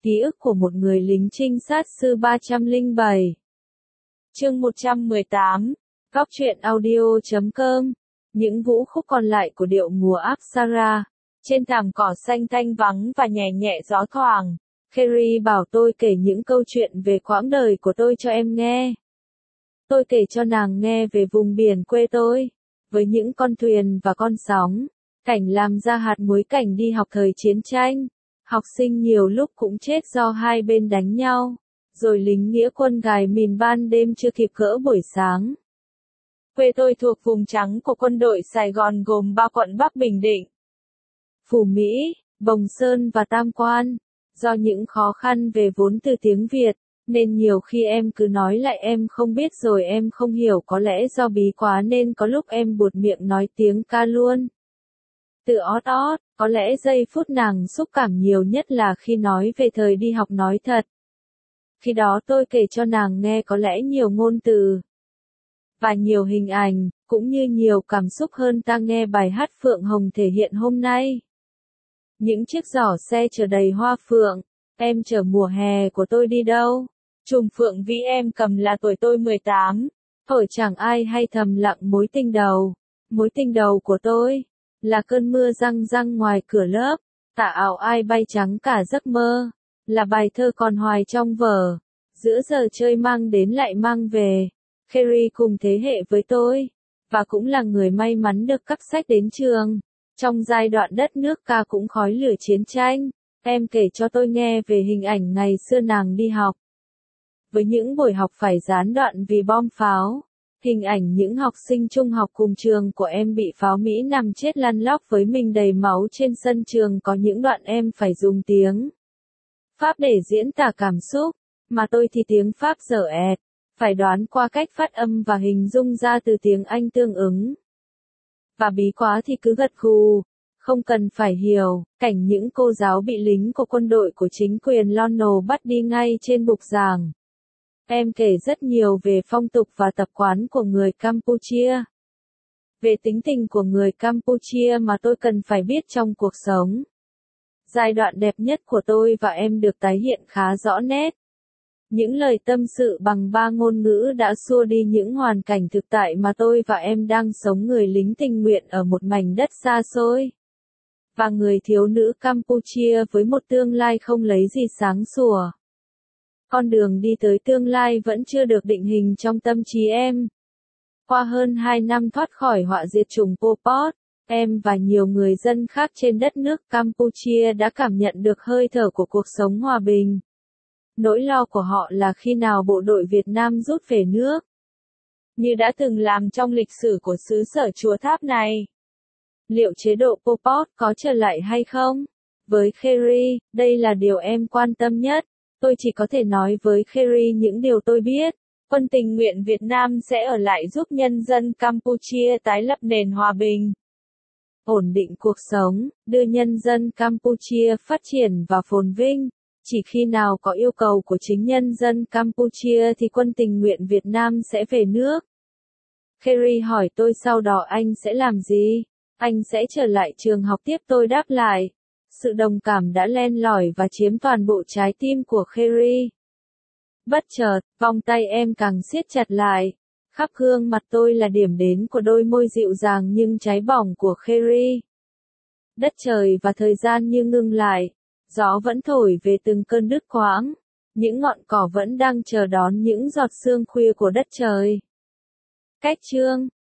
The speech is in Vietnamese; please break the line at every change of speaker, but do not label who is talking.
Ký ức của một người lính trinh sát sư 307. Chương 118. Góc truyện audio.com. Những vũ khúc còn lại của điệu mùa Apsara. Trên thảm cỏ xanh thanh vắng và nhẹ nhẹ gió thoảng, Carrie bảo tôi kể những câu chuyện về quãng đời của tôi cho em nghe. Tôi kể cho nàng nghe về vùng biển quê tôi, với những con thuyền và con sóng, cảnh làm ra hạt muối, cảnh đi học thời chiến tranh. Học sinh nhiều lúc cũng chết do hai bên đánh nhau, rồi lính nghĩa quân gài mìn ban đêm chưa kịp gỡ buổi sáng. Quê tôi thuộc vùng trắng của quân đội Sài Gòn gồm 3 quận Bắc: Bình Định, Phú Mỹ, Bồng Sơn và Tam Quan. Do những khó khăn về vốn từ tiếng Việt, nên nhiều khi em cứ nói lại em không biết rồi em không hiểu, có lẽ do bí quá nên có lúc em buột miệng nói tiếng ca luôn. Từ ót ót, có lẽ giây phút nàng xúc cảm nhiều nhất là khi nói về thời đi học. Nói thật, khi đó tôi kể cho nàng nghe có lẽ nhiều ngôn từ và nhiều hình ảnh, cũng như nhiều cảm xúc hơn ta nghe bài hát Phượng Hồng thể hiện hôm nay. Những chiếc giỏ xe chở đầy hoa phượng, em chở mùa hè của tôi đi đâu? Chùm phượng vĩ em cầm là tuổi tôi 18, hỏi chẳng ai hay thầm lặng mối tình đầu. Mối tình đầu của tôi là cơn mưa răng răng ngoài cửa lớp, tà áo ai bay trắng cả giấc mơ, là bài thơ còn hoài trong vở, giữa giờ chơi mang đến lại mang về. Carrie cùng thế hệ với tôi, và cũng là người may mắn được cắp sách đến trường. Trong giai đoạn đất nước ca cũng khói lửa chiến tranh, em kể cho tôi nghe về hình ảnh ngày xưa nàng đi học. Với những buổi học phải gián đoạn vì bom pháo, hình ảnh những học sinh trung học cùng trường của em bị pháo Mỹ nằm chết lăn lóc với mình đầy máu trên sân trường. Có những đoạn em phải dùng tiếng Pháp để diễn tả cảm xúc, mà tôi thì tiếng Pháp dở ẹt, phải đoán qua cách phát âm và hình dung ra từ tiếng Anh tương ứng. Và bí quá thì cứ gật gù, không cần phải hiểu. Cảnh những cô giáo bị lính của quân đội của chính quyền Lono bắt đi ngay trên bục giảng. Em kể rất nhiều về phong tục và tập quán của người Campuchia, về tính tình của người Campuchia mà tôi cần phải biết trong cuộc sống. Giai đoạn đẹp nhất của tôi và em được tái hiện khá rõ nét. Những lời tâm sự bằng 3 ngôn ngữ đã xua đi những hoàn cảnh thực tại mà tôi và em đang sống, người lính tình nguyện ở một mảnh đất xa xôi, và người thiếu nữ Campuchia với một tương lai không lấy gì sáng sủa. Con đường đi tới tương lai vẫn chưa được định hình trong tâm trí em. Qua hơn 2 năm thoát khỏi họa diệt chủng Pol Pot, em và nhiều người dân khác trên đất nước Campuchia đã cảm nhận được hơi thở của cuộc sống hòa bình. Nỗi lo của họ là khi nào bộ đội Việt Nam rút về nước, như đã từng làm trong lịch sử của xứ sở Chùa Tháp này. Liệu chế độ Pol Pot có trở lại hay không? Với Carrie, đây là điều em quan tâm nhất. Tôi chỉ có thể nói với Carrie những điều tôi biết. Quân tình nguyện Việt Nam sẽ ở lại giúp nhân dân Campuchia tái lập nền hòa bình, ổn định cuộc sống, đưa nhân dân Campuchia phát triển và phồn vinh. Chỉ khi nào có yêu cầu của chính nhân dân Campuchia thì quân tình nguyện Việt Nam sẽ về nước. Carrie hỏi tôi sau đó anh sẽ làm gì? Anh sẽ trở lại trường học tiếp, tôi đáp lại. Sự đồng cảm đã len lỏi và chiếm toàn bộ trái tim của Carrie. Bất chợt, vòng tay em càng siết chặt lại. Khắp gương mặt tôi là điểm đến của đôi môi dịu dàng nhưng cháy bỏng của Carrie. Đất trời và thời gian như ngưng lại. Gió vẫn thổi về từng cơn đứt quãng. Những ngọn cỏ vẫn đang chờ đón những giọt sương khuya của đất trời. Cách chương